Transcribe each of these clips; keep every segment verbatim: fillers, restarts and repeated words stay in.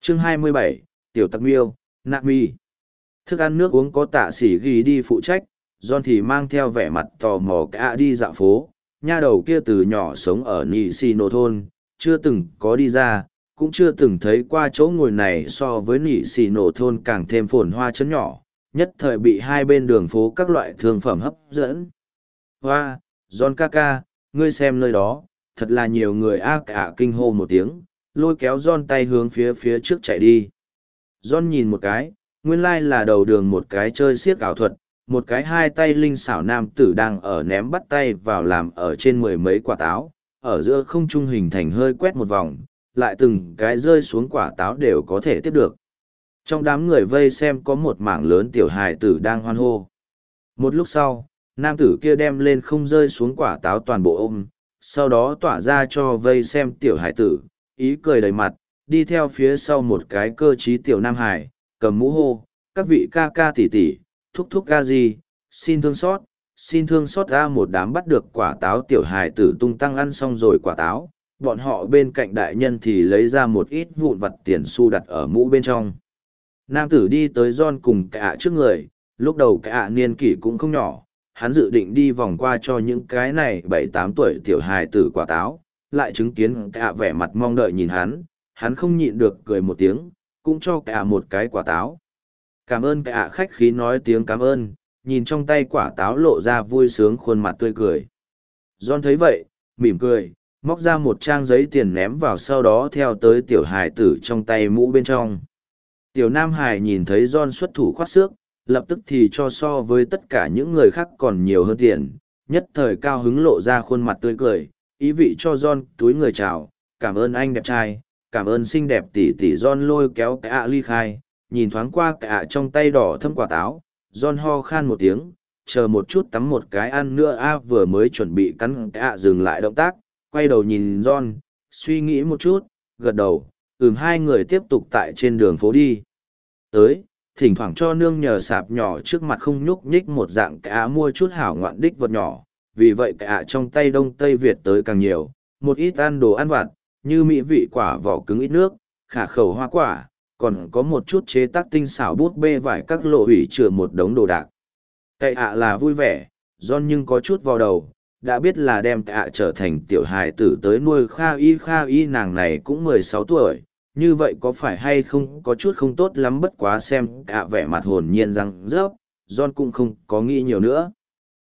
Chương hai mươi bảy, Tiểu Tặc Miêu, Nạ Mi. Thức ăn nước uống có tạ sĩ ghi đi phụ trách, John thì mang theo vẻ mặt tò mò cả đi dạo phố. Nha đầu kia từ nhỏ sống ở Nị Xì Nổ thôn, chưa từng có đi ra, cũng chưa từng thấy qua chỗ ngồi này so với Nị Xì Nổ thôn càng thêm phồn hoa chấn nhỏ, nhất thời bị hai bên đường phố các loại thương phẩm hấp dẫn. Hoa, John ca ca, ngươi xem nơi đó, thật là nhiều người a cả kinh hô một tiếng, lôi kéo John tay hướng phía phía trước chạy đi. John nhìn một cái, nguyên lai là đầu đường một cái chơi xiếc ảo thuật, một cái hai tay linh xảo nam tử đang ở ném bắt tay vào làm ở trên mười mấy quả táo, ở giữa không trung hình thành hơi quét một vòng, lại từng cái rơi xuống quả táo đều có thể tiếp được. Trong đám người vây xem có một mảng lớn tiểu hài tử đang hoan hô. Một lúc sau, nam tử kia đem lên không rơi xuống quả táo toàn bộ ôm, sau đó tỏa ra cho vây xem tiểu hài tử, ý cười đầy mặt, đi theo phía sau một cái cơ trí tiểu nam hải, cầm mũ hô, các vị ca ca tỷ tỷ, thúc thúc ca gì, xin thương xót, xin thương xót ra một đám bắt được quả táo tiểu hài tử tung tăng ăn xong rồi quả táo, bọn họ bên cạnh đại nhân thì lấy ra một ít vụn vặt tiền xu đặt ở mũ bên trong. Nam tử đi tới John cùng cả trước người, lúc đầu cả niên kỷ cũng không nhỏ, hắn dự định đi vòng qua cho những cái này bảy tám tuổi tiểu hài tử quả táo, lại chứng kiến cả vẻ mặt mong đợi nhìn hắn, hắn không nhịn được cười một tiếng, cũng cho cả một cái quả táo. Cảm ơn cả khách khí nói tiếng cảm ơn, nhìn trong tay quả táo lộ ra vui sướng khuôn mặt tươi cười. John thấy vậy, mỉm cười, móc ra một trang giấy tiền ném vào sau đó theo tới tiểu hài tử trong tay mũ bên trong. Tiểu Nam Hải nhìn thấy John xuất thủ khoát xước, lập tức thì cho so với tất cả những người khác còn nhiều hơn tiền, nhất thời cao hứng lộ ra khuôn mặt tươi cười, ý vị cho John túi người chào, cảm ơn anh đẹp trai, cảm ơn xinh đẹp tỷ tỷ. John lôi kéo cả ly khai, nhìn thoáng qua cả trong tay đỏ thâm quả táo, John ho khan một tiếng, chờ một chút tắm một cái ăn nữa a vừa mới chuẩn bị cắn cả dừng lại động tác, quay đầu nhìn John, suy nghĩ một chút, gật đầu, ừm hai người tiếp tục tại trên đường phố đi. Tới, thỉnh thoảng cho nương nhờ sạp nhỏ trước mặt không nhúc nhích một dạng cả mua chút hảo ngoạn đích vật nhỏ, vì vậy cả trong tay Đông Tây Việt tới càng nhiều, một ít ăn đồ ăn vặt, như mỹ vị quả vỏ cứng ít nước, khả khẩu hoa quả, còn có một chút chế tác tinh xảo bút bê vải các lộ hủy chừa một đống đồ đạc. Cậy ạ là vui vẻ, John nhưng có chút vào đầu, đã biết là đem ạ trở thành tiểu hài tử tới nuôi Kha Y. Kha Y nàng này cũng mười sáu tuổi, như vậy có phải hay không có chút không tốt lắm, bất quá xem ạ vẻ mặt hồn nhiên răng rớp, John cũng không có nghĩ nhiều nữa.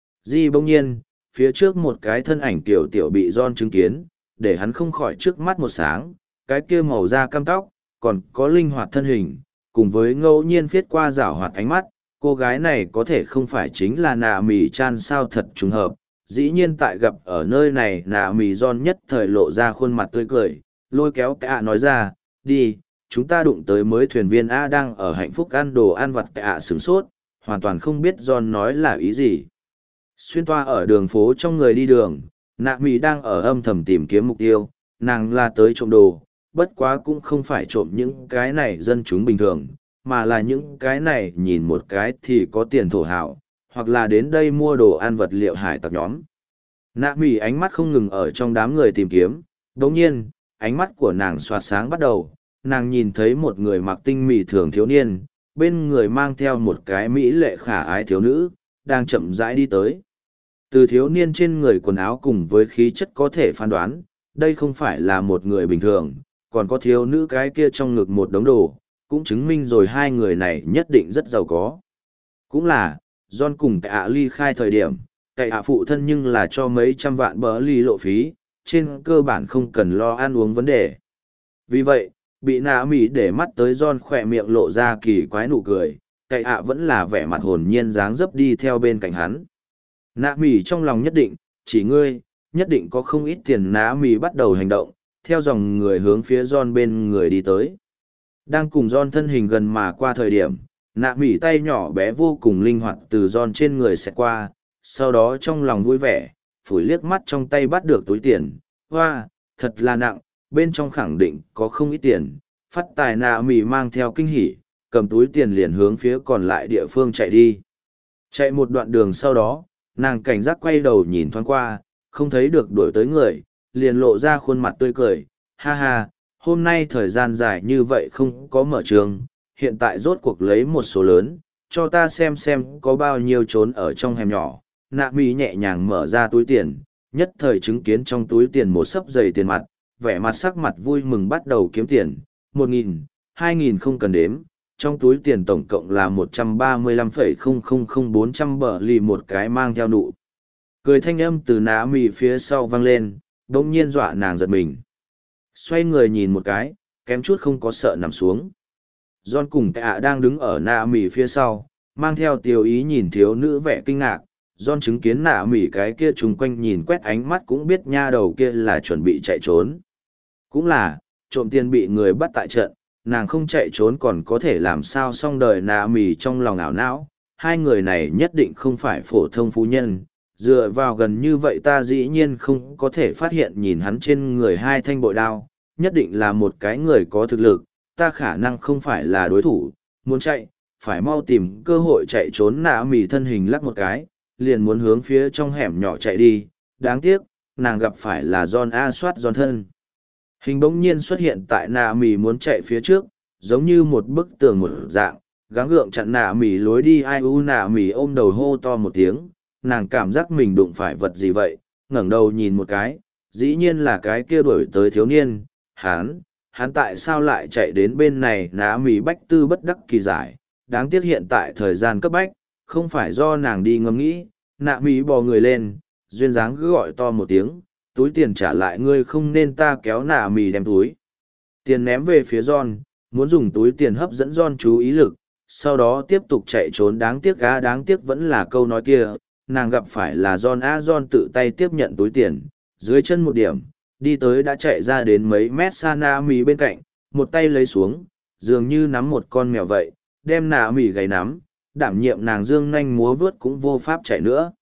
Di bỗng nhiên, phía trước một cái thân ảnh tiểu tiểu bị John chứng kiến, để hắn không khỏi trước mắt một sáng, cái kia màu da cam tóc, còn có linh hoạt thân hình, cùng với ngẫu nhiên viết qua rảo hoạt ánh mắt, cô gái này có thể không phải chính là Nạ Mì Chan sao, thật trùng hợp. Dĩ nhiên tại gặp ở nơi này Nạ Mì John nhất thời lộ ra khuôn mặt tươi cười, lôi kéo cả nói ra, đi, chúng ta đụng tới mới thuyền viên A đang ở hạnh phúc ăn đồ ăn vặt. Cả sửng sốt, hoàn toàn không biết John nói là ý gì. Xuyên toa ở đường phố trong người đi đường, Nạ Mì đang ở âm thầm tìm kiếm mục tiêu, nàng là tới trộm đồ, bất quá cũng không phải trộm những cái này dân chúng bình thường, mà là những cái này nhìn một cái thì có tiền thổ hảo, hoặc là đến đây mua đồ ăn vật liệu hải tặc nhóm. Nạ Mì ánh mắt không ngừng ở trong đám người tìm kiếm, đồng nhiên, ánh mắt của nàng xoạt sáng bắt đầu, nàng nhìn thấy một người mặc tinh mì thường thiếu niên, bên người mang theo một cái mỹ lệ khả ái thiếu nữ, đang chậm rãi đi tới. Từ thiếu niên trên người quần áo cùng với khí chất có thể phán đoán, đây không phải là một người bình thường, còn có thiếu nữ cái kia trong ngực một đống đồ, cũng chứng minh rồi hai người này nhất định rất giàu có. Cũng là, John cùng cậy ạ ly khai thời điểm, cậy ạ phụ thân nhưng là cho mấy trăm vạn bờ ly lộ phí, trên cơ bản không cần lo ăn uống vấn đề. Vì vậy, bị Nạ Mì để mắt tới John khỏe miệng lộ ra kỳ quái nụ cười, cậy ạ vẫn là vẻ mặt hồn nhiên dáng dấp đi theo bên cạnh hắn. Nạ Mì trong lòng nhất định, chỉ ngươi, nhất định có không ít tiền. Nạ Mì bắt đầu hành động, theo dòng người hướng phía John bên người đi tới. Đang cùng John thân hình gần mà qua thời điểm, Nạ Mì tay nhỏ bé vô cùng linh hoạt từ John trên người xẹt qua, sau đó trong lòng vui vẻ, phủi liếc mắt trong tay bắt được túi tiền. Hoa, thật là nặng, bên trong khẳng định có không ít tiền. Phát tài. Nạ Mì mang theo kinh hỉ, cầm túi tiền liền hướng phía còn lại địa phương chạy đi. Chạy một đoạn đường sau đó, nàng cảnh giác quay đầu nhìn thoáng qua, không thấy được đuổi tới người, liền lộ ra khuôn mặt tươi cười, ha ha, hôm nay thời gian dài như vậy không có mở trường, hiện tại rốt cuộc lấy một số lớn, cho ta xem xem có bao nhiêu trốn ở trong hẻm nhỏ. Nạ mì nhẹ nhàng mở ra túi tiền, nhất thời chứng kiến trong túi tiền một sấp dày tiền mặt, vẻ mặt sắc mặt vui mừng bắt đầu kiếm tiền, một nghìn, hai nghìn không cần đếm, trong túi tiền tổng cộng là một trăm ba mươi lăm phẩy không không không bốn trăm bờ lì một cái mang theo nụ. Cười thanh âm từ nạ mì phía sau vang lên, đống nhiên dọa nàng giật mình. Xoay người nhìn một cái, kém chút không có sợ nằm xuống. John cùng cả đang đứng ở nạ mì phía sau, mang theo tiêu ý nhìn thiếu nữ vẻ kinh ngạc. John chứng kiến nạ mỉ cái kia chung quanh nhìn quét ánh mắt cũng biết nha đầu kia là chuẩn bị chạy trốn. Cũng là, trộm tiền bị người bắt tại trận, nàng không chạy trốn còn có thể làm sao xong đời nạ mỉ trong lòng ảo não. Hai người này nhất định không phải phổ thông phú nhân, dựa vào gần như vậy ta dĩ nhiên không có thể phát hiện nhìn hắn trên người hai thanh bội đao, nhất định là một cái người có thực lực, ta khả năng không phải là đối thủ, muốn chạy, phải mau tìm cơ hội chạy trốn. Nạ mỉ thân hình lắc một cái, liền muốn hướng phía trong hẻm nhỏ chạy đi, đáng tiếc, nàng gặp phải là John A soát John thân. Hình bỗng nhiên xuất hiện tại nạ mì muốn chạy phía trước, giống như một bức tường một dạng, gắng gượng chặn nạ mì lối đi. Ai u, nạ mì ôm đầu hô to một tiếng, nàng cảm giác mình đụng phải vật gì vậy, ngẩng đầu nhìn một cái, dĩ nhiên là cái kia đuổi tới thiếu niên, hắn, hắn tại sao lại chạy đến bên này. Nạ mì bách tư bất đắc kỳ giải, đáng tiếc hiện tại thời gian cấp bách, không phải do nàng đi ngẫm nghĩ. Nạ mỹ bò người lên, duyên dáng cứ gọi to một tiếng, túi tiền trả lại ngươi, không nên. Ta kéo nạ mì đem túi tiền ném về phía John, muốn dùng túi tiền hấp dẫn John chú ý lực, sau đó tiếp tục chạy trốn. Đáng tiếc á, đáng tiếc vẫn là câu nói kia, nàng gặp phải là John á. John tự tay tiếp nhận túi tiền, dưới chân một điểm, đi tới đã chạy ra đến mấy mét xa nạ mì bên cạnh, một tay lấy xuống, dường như nắm một con mèo vậy, đem nạ mì gáy nắm, đảm nhiệm nàng dương nanh múa vớt cũng vô pháp chạy nữa.